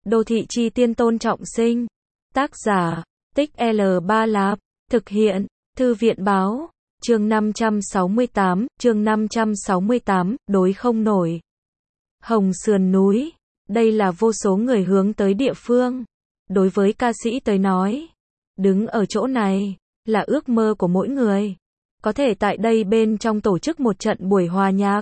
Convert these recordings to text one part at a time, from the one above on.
Đô thị chi tiên Tôn Trọng Sinh. Tác giả, Tích L3 Lạp. Thực hiện, Thư viện báo. Chương 568, đối không nổi. Hồng Sườn núi. Đây là vô số người hướng tới địa phương. Đối với ca sĩ tới nói, đứng ở chỗ này, là ước mơ của mỗi người. Có thể tại đây bên trong tổ chức một trận buổi hòa nhạc,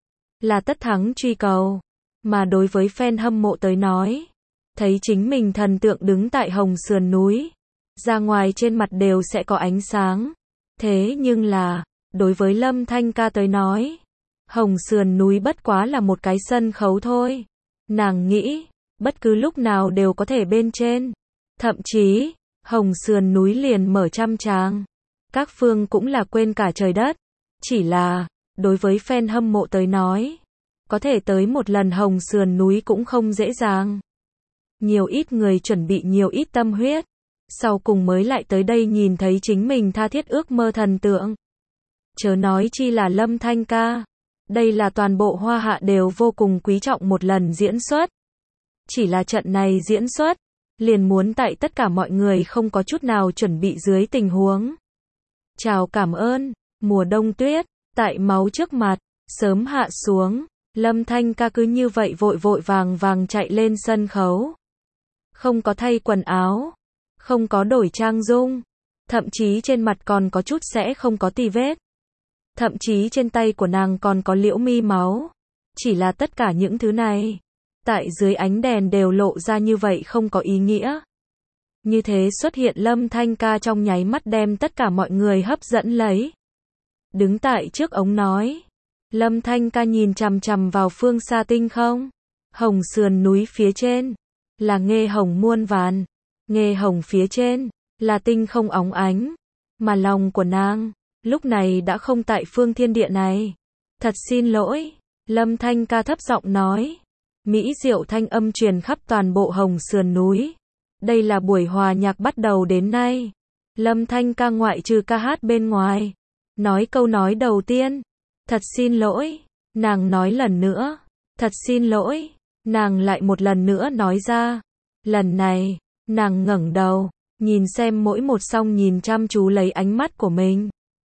là tất thắng truy cầu. Mà đối với fan hâm mộ tới nói, thấy chính mình thần tượng đứng tại Hồng Sườn núi, ra ngoài trên mặt đều sẽ có ánh sáng. Thế nhưng là, đối với Lâm Thanh Ca tới nói, Hồng Sườn núi bất quá là một cái sân khấu thôi. Nàng nghĩ, bất cứ lúc nào đều có thể bên trên. Thậm chí, Hồng Sườn núi liền mở trăm tràng. Các phương cũng là quên cả trời đất. Chỉ là, đối với fan hâm mộ tới nói, có thể tới một lần Hồng Sườn núi cũng không dễ dàng. Nhiều ít người chuẩn bị nhiều ít tâm huyết, sau cùng mới lại tới đây nhìn thấy chính mình tha thiết ước mơ thần tượng. Chớ nói chi là Lâm Thanh Ca. Đây là toàn bộ Hoa Hạ đều vô cùng quý trọng một lần diễn xuất. Chỉ là trận này diễn xuất, liền muốn tại tất cả mọi người không có chút nào chuẩn bị dưới tình huống. Chào cảm ơn, mùa đông tuyết, tại máu trước mặt, sớm hạ xuống. Lâm Thanh Ca cứ như vậy vội vội vàng vàng chạy lên sân khấu. Không có thay quần áo, không có đổi trang dung, thậm chí trên mặt còn có chút sẽ không có tì vết. Thậm chí trên tay của nàng còn có liễu mi máu. Chỉ là tất cả những thứ này, tại dưới ánh đèn đều lộ ra như vậy không có ý nghĩa. Như thế xuất hiện Lâm Thanh Ca trong nháy mắt đem tất cả mọi người hấp dẫn lấy. Đứng tại trước ống nói, Lâm Thanh Ca nhìn chằm chằm vào phương xa tinh không. Hồng Sườn núi phía trên, là nghê hồng muôn vàn. Nghê hồng phía trên, là tinh không óng ánh. Mà lòng của nàng, lúc này đã không tại phương thiên địa này. Thật xin lỗi, Lâm Thanh Ca thấp giọng nói. Mỹ diệu thanh âm truyền khắp toàn bộ Hồng Sườn núi. Đây là buổi hòa nhạc bắt đầu đến nay. Lâm Thanh Ca ngoại trừ ca hát bên ngoài, nói câu nói đầu tiên. Thật xin lỗi, nàng nói lần nữa. Thật xin lỗi, nàng lại một lần nữa nói ra. Lần này, nàng ngẩng đầu, nhìn xem mỗi một song nhìn chăm chú lấy ánh mắt của mình.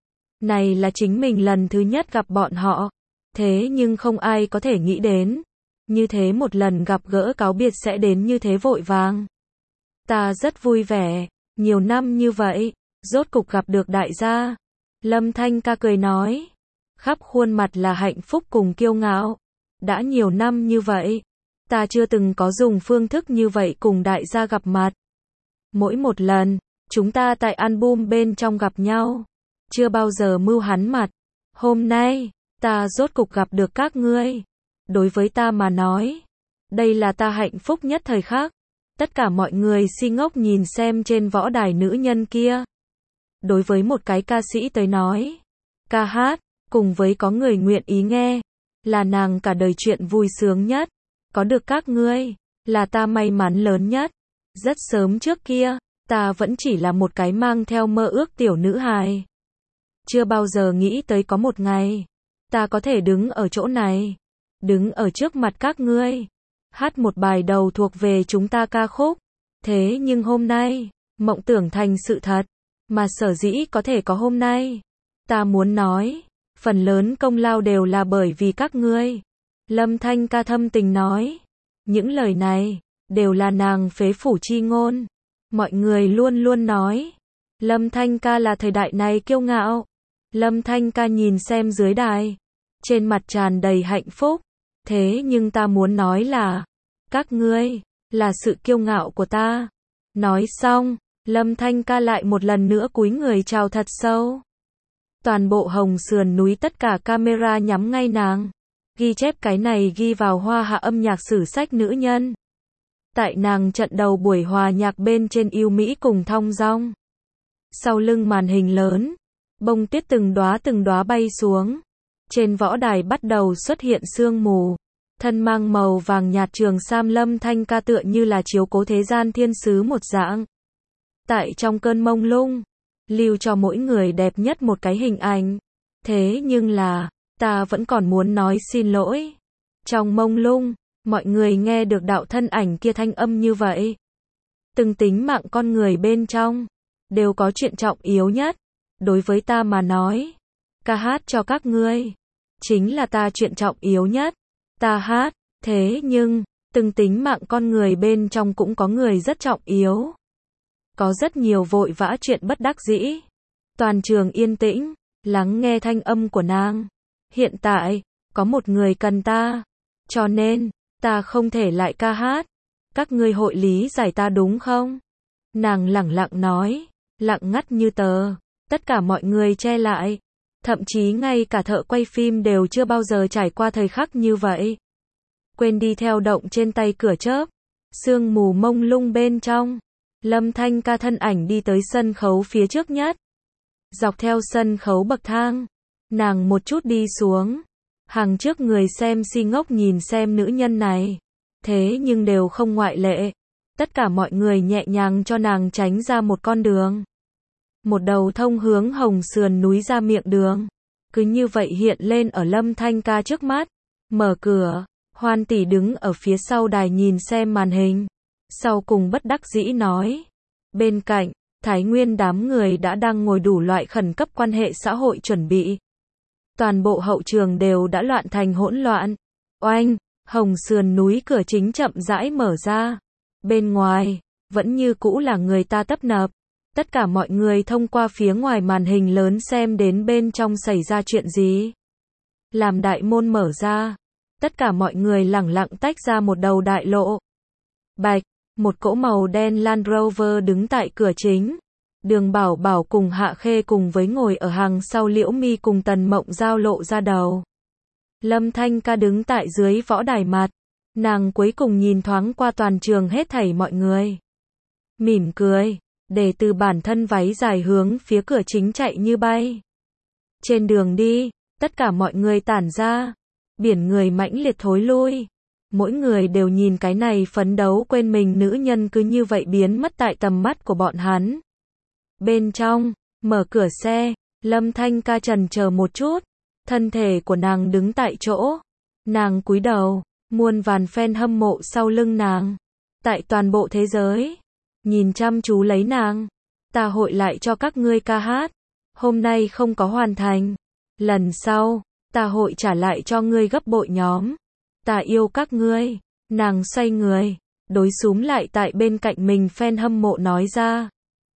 Này là chính mình lần thứ nhất gặp bọn họ. Thế nhưng không ai có thể nghĩ đến, như thế một lần gặp gỡ cáo biệt sẽ đến như thế vội vàng. Ta rất vui vẻ, nhiều năm như vậy, rốt cục gặp được đại gia. Lâm Thanh Ca cười nói, khắp khuôn mặt là hạnh phúc cùng kiêu ngạo. Đã nhiều năm như vậy, ta chưa từng có dùng phương thức như vậy cùng đại gia gặp mặt. Mỗi một lần, chúng ta tại album bên trong gặp nhau, chưa bao giờ mưu hắn mặt. Hôm nay, ta rốt cục gặp được các ngươi. Đối với ta mà nói, đây là ta hạnh phúc nhất thời khắc. Tất cả mọi người si ngốc nhìn xem trên võ đài nữ nhân kia. Đối với một cái ca sĩ tới nói, ca hát, cùng với có người nguyện ý nghe, là nàng cả đời chuyện vui sướng nhất. Có được các ngươi, là ta may mắn lớn nhất. Rất sớm trước kia, ta vẫn chỉ là một cái mang theo mơ ước tiểu nữ hài. Chưa bao giờ nghĩ tới có một ngày, ta có thể đứng ở chỗ này, đứng ở trước mặt các ngươi, hát một bài đầu thuộc về chúng ta ca khúc. Thế nhưng hôm nay, mộng tưởng thành sự thật, mà sở dĩ có thể có hôm nay. Ta muốn nói, phần lớn công lao đều là bởi vì các ngươi. Lâm Thanh Ca thâm tình nói, những lời này, đều là nàng phế phủ chi ngôn. Mọi người luôn luôn nói, Lâm Thanh Ca là thời đại này kiêu ngạo. Lâm Thanh Ca nhìn xem dưới đài, trên mặt tràn đầy hạnh phúc. Thế nhưng ta muốn nói là, các ngươi, là sự kiêu ngạo của ta. Nói xong, Lâm Thanh Ca lại một lần nữa cúi người chào thật sâu. Toàn bộ Hồng Sườn núi tất cả camera nhắm ngay nàng. Ghi chép cái này ghi vào Hoa Hạ âm nhạc sử sách nữ nhân. Tại nàng trận đầu buổi hòa nhạc bên trên yêu Mỹ cùng thong dong. Sau lưng màn hình lớn, bông tuyết từng đóa bay xuống. Trên võ đài bắt đầu xuất hiện sương mù. Thân mang màu vàng nhạt trường sam Lâm Thanh Ca tựa như là chiếu cố thế gian thiên sứ một dạng. Tại trong cơn mông lung, lưu cho mỗi người đẹp nhất một cái hình ảnh. Thế nhưng là, ta vẫn còn muốn nói xin lỗi. Trong mông lung, Mọi người nghe được đạo thân ảnh kia thanh âm như vậy. Từng tính mạng con người bên trong, đều có chuyện trọng yếu nhất. Đối với ta mà nói, ca hát cho các ngươi, chính là ta chuyện trọng yếu nhất. Ta hát, thế nhưng, từng tính mạng con người bên trong cũng có người rất trọng yếu. Có rất nhiều vội vã chuyện bất đắc dĩ. Toàn trường yên tĩnh, lắng nghe thanh âm của nàng. Hiện tại, có một người cần ta, cho nên, ta không thể lại ca hát. Các ngươi hội lý giải ta đúng không? Nàng lẳng lặng nói, lặng ngắt như tờ. Tất cả mọi người che lại. Thậm chí ngay cả thợ quay phim đều chưa bao giờ trải qua thời khắc như vậy. Quên đi theo động trên tay cửa chớp. Sương mù mông lung bên trong. Lâm Thanh Ca thân ảnh đi tới sân khấu phía trước nhất. Dọc theo sân khấu bậc thang. Nàng một chút đi xuống. Hàng trước người xem si ngốc nhìn xem nữ nhân này. Thế nhưng đều không ngoại lệ. Tất cả mọi người nhẹ nhàng cho nàng tránh ra một con đường. Một đầu thông hướng Hồng Sườn núi ra miệng đường. Cứ như vậy hiện lên ở Lâm Thanh Ca trước mắt. Mở cửa, Hoan tỷ đứng ở phía sau đài nhìn xem màn hình. Sau cùng bất đắc dĩ nói. Bên cạnh, Thái Nguyên đám người đã đang ngồi đủ loại khẩn cấp quan hệ xã hội chuẩn bị. Toàn bộ hậu trường đều đã loạn thành hỗn loạn. Oanh, Hồng Sườn núi cửa chính chậm rãi mở ra. Bên ngoài, vẫn như cũ là người ta tấp nập. Tất cả mọi người thông qua phía ngoài màn hình lớn xem đến bên trong xảy ra chuyện gì. Làm đại môn mở ra. Tất cả mọi người lẳng lặng tách ra một đầu đại lộ. Bạch, một cỗ màu đen Land Rover đứng tại cửa chính. Đường Bảo Bảo cùng Hạ Khê cùng với ngồi ở hàng sau Liễu Mi cùng Tần Mộng Giao lộ ra đầu. Lâm Thanh Ca đứng tại dưới võ đài mặt. Nàng cuối cùng nhìn thoáng qua toàn trường hết thảy mọi người. Mỉm cười, để từ bản thân váy dài hướng phía cửa chính chạy như bay. Trên đường đi, tất cả mọi người tản ra. Biển người mãnh liệt thối lui. Mỗi người đều nhìn cái này phấn đấu quên mình nữ nhân cứ như vậy biến mất tại tầm mắt của bọn hắn. Bên trong, mở cửa xe, Lâm Thanh Ca chần chờ một chút. Thân thể của nàng đứng tại chỗ. Nàng cúi đầu, muôn vàn fan hâm mộ sau lưng nàng. Tại toàn bộ thế giới, nhìn chăm chú lấy nàng. Ta hội lại cho các ngươi ca hát. Hôm nay không có hoàn thành. Lần sau, ta hội trả lại cho ngươi gấp bội nhóm. Ta yêu các ngươi. Nàng xoay người, đối xúm lại tại bên cạnh mình fan hâm mộ nói ra.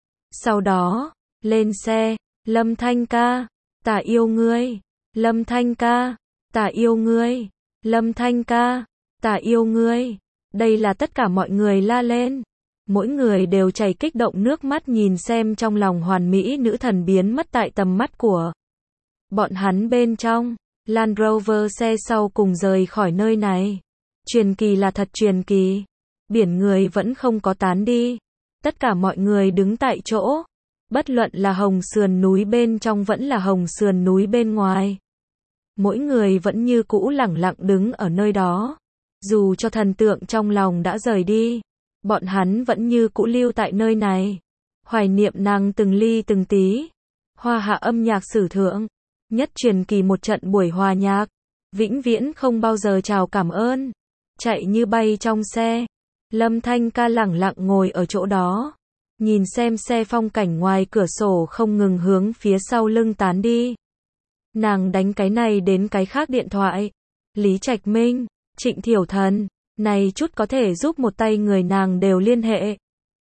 Sau đó, lên xe, Lâm Thanh Ca, ta yêu ngươi. Lâm Thanh Ca, ta yêu ngươi. Lâm Thanh Ca, ta yêu ngươi. Đây là tất cả mọi người la lên. Mỗi người đều chảy kích động nước mắt nhìn xem trong lòng hoàn mỹ nữ thần biến mất tại tầm mắt của bọn hắn bên trong. Land Rover xe sau cùng rời khỏi nơi này. Truyền kỳ là thật truyền kỳ. Biển người vẫn không có tán đi. Tất cả mọi người đứng tại chỗ. Bất luận là Hồng Sườn núi bên trong vẫn là Hồng Sườn núi bên ngoài. Mỗi người vẫn như cũ lẳng lặng đứng ở nơi đó. Dù cho thần tượng trong lòng đã rời đi, bọn hắn vẫn như cũ lưu tại nơi này. Hoài niệm nàng từng ly từng tí. Hoa hạ âm nhạc sử thượng. Nhất truyền kỳ một trận buổi hòa nhạc. Vĩnh viễn không bao giờ chào cảm ơn. Chạy như bay trong xe. Lâm Thanh Ca lẳng lặng ngồi ở chỗ đó. Nhìn xem xe phong cảnh ngoài cửa sổ không ngừng hướng phía sau lưng tán đi. Nàng đánh cái này đến cái khác điện thoại. Lý Trạch Minh, Trịnh Thiểu Thần, này chút có thể giúp một tay người nàng đều liên hệ.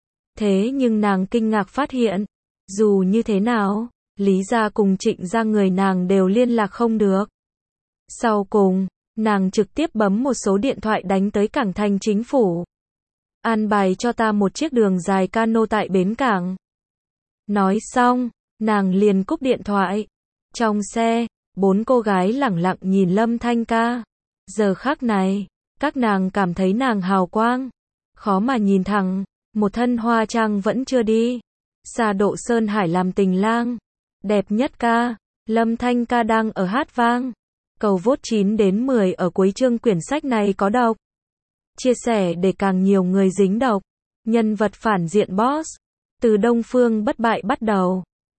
Thế nhưng nàng kinh ngạc phát hiện, dù như thế nào, Lý gia cùng Trịnh gia người nàng đều liên lạc không được. Sau cùng, nàng trực tiếp bấm một số điện thoại đánh tới cảng thành chính phủ. An bài cho ta một chiếc đường dài cano tại bến cảng. Nói xong, nàng liền cúp điện thoại. Trong xe, 4 cô gái lẳng lặng nhìn Lâm Thanh Ca. Giờ khắc này, các nàng cảm thấy nàng hào quang. Khó mà nhìn thẳng, một thân hoa trang vẫn chưa đi. Xa độ Sơn Hải làm tình lang. Đẹp nhất ca, Lâm Thanh Ca đang ở hát vang. Cầu vote 9 đến 10 ở cuối chương quyển sách này có đọc. Chia sẻ để càng nhiều người dính đọc. Nhân vật phản diện boss. Từ Đông Phương bất bại bắt đầu.